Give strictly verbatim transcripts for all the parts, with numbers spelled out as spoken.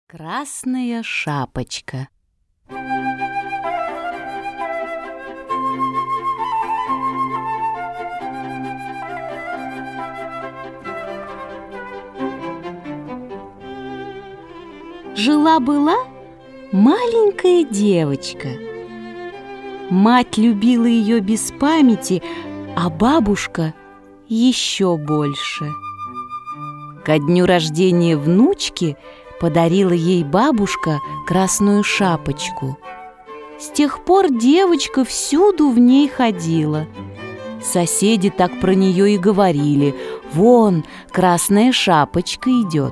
Красная шапочка. Жила-была маленькая девочка. Мать любила ее без памяти, а бабушка еще больше. Ко дню рождения внучки подарила ей бабушка красную шапочку. С тех пор девочка всюду в ней ходила. Соседи так про нее и говорили: «Вон, красная шапочка идет».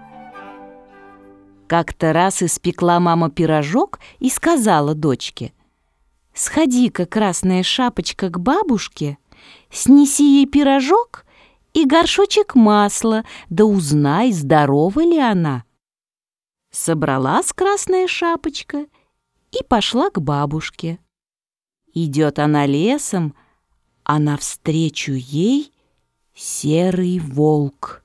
Как-то раз испекла мама пирожок и сказала дочке: «Сходи-ка, красная шапочка, к бабушке, снеси ей пирожок и горшочек масла, да узнай, здорова ли она». Собралась красная шапочка и пошла к бабушке. Идет она лесом, а навстречу ей серый волк.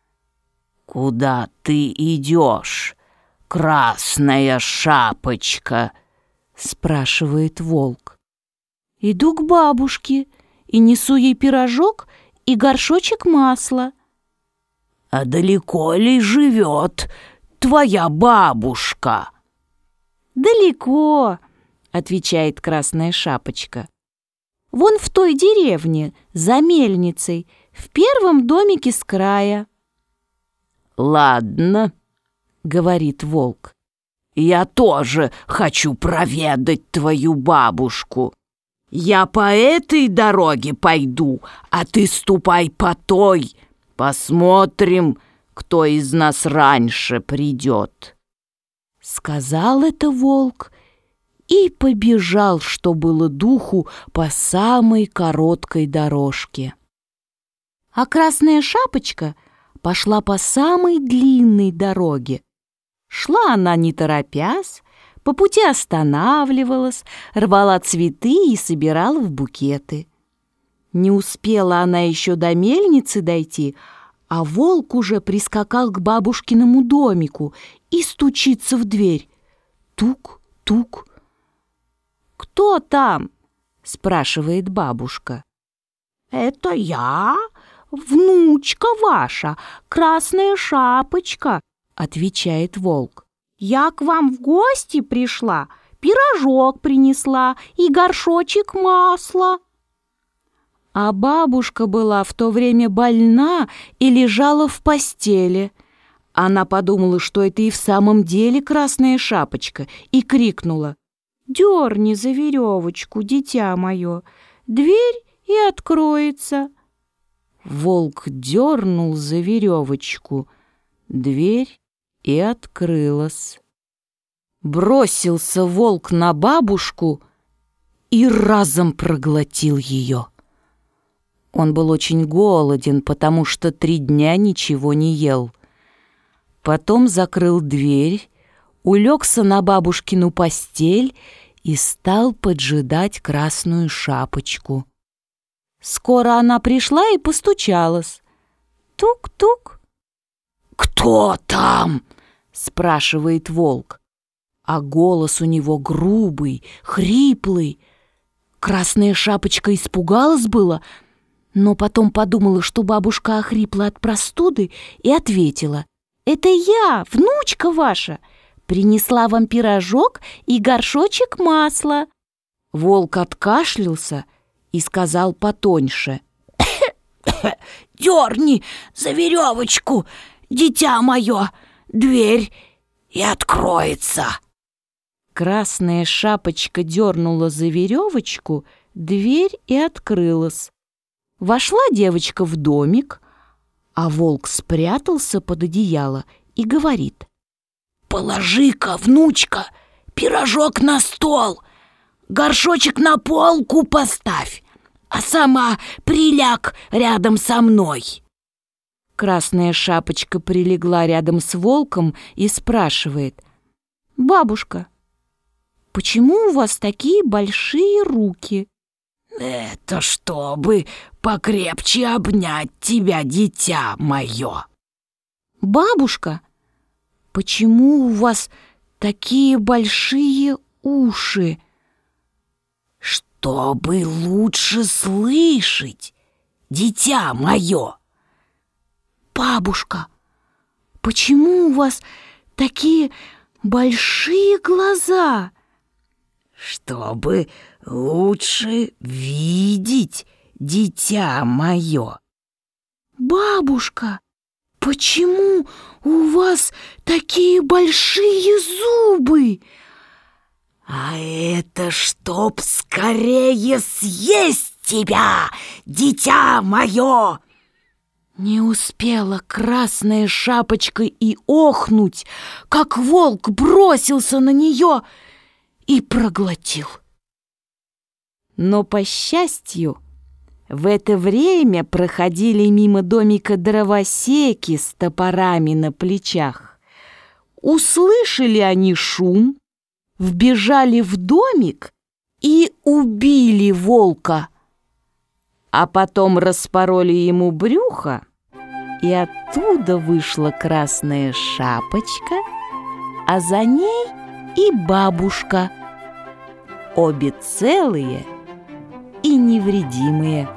«Куда ты идешь, красная шапочка?» — спрашивает волк. «Иду к бабушке и несу ей пирожок и горшочек масла». «А далеко ли живет твоя бабушка?» «Далеко», — отвечает красная шапочка. «Вон в той деревне, за мельницей, в первом домике с края». «Ладно», — говорит волк, — «я тоже хочу проведать твою бабушку. Я по этой дороге пойду, а ты ступай по той. Посмотрим, кто из нас раньше придет». Сказал это волк и побежал, что было духу, по самой короткой дорожке. А красная шапочка пошла по самой длинной дороге. Шла она не торопясь, по пути останавливалась, рвала цветы и собирала в букеты. Не успела она еще до мельницы дойти, а волк уже прискакал к бабушкиному домику и стучится в дверь. Тук-тук. «Кто там?» — спрашивает бабушка. «Это я, внучка ваша, красная шапочка», — отвечает волк. «Я к вам в гости пришла, пирожок принесла и горшочек масла». А бабушка была в то время больна и лежала в постели. Она подумала, что это и в самом деле красная шапочка, и крикнула: «Дерни за веревочку, дитя мое, дверь и откроется». Волк дернул за веревочку, дверь и открылась. Бросился волк на бабушку и разом проглотил ее. Он был очень голоден, потому что три дня ничего не ел. Потом закрыл дверь, улегся на бабушкину постель и стал поджидать красную шапочку. Скоро она пришла и постучалась. Тук-тук. «Кто там?» — спрашивает волк. А голос у него грубый, хриплый. Красная шапочка испугалась было, но потом подумала, что бабушка охрипла от простуды, и ответила: «Это я, внучка ваша, принесла вам пирожок и горшочек масла». Волк откашлялся и сказал потоньше: «Дерни за веревочку, дитя мое, дверь и откроется». Красная шапочка дернула за веревочку, дверь и открылась. Вошла девочка в домик, а волк спрятался под одеяло и говорит: «Положи-ка, внучка, пирожок на стол, горшочек на полку поставь, а сама приляг рядом со мной». Красная шапочка прилегла рядом с волком и спрашивает: «Бабушка, почему у вас такие большие руки?» «Это чтобы покрепче обнять тебя, дитя мое». «Бабушка, почему у вас такие большие уши?» «Чтобы лучше слышать, дитя мое». «Бабушка, почему у вас такие большие глаза?» «Чтобы лучше видеть, дитя мое». «Бабушка, почему у вас такие большие зубы?» «А это чтоб скорее съесть тебя, дитя мое!» Не успела Красная Шапочка и охнуть, как волк бросился на нее и проглотил. Но, по счастью, в это время проходили мимо домика дровосеки с топорами на плечах. Услышали они шум, вбежали в домик и убили волка, а потом распороли ему брюхо, и оттуда вышла Красная Шапочка, а за ней и бабушка, обе целые и невредимые.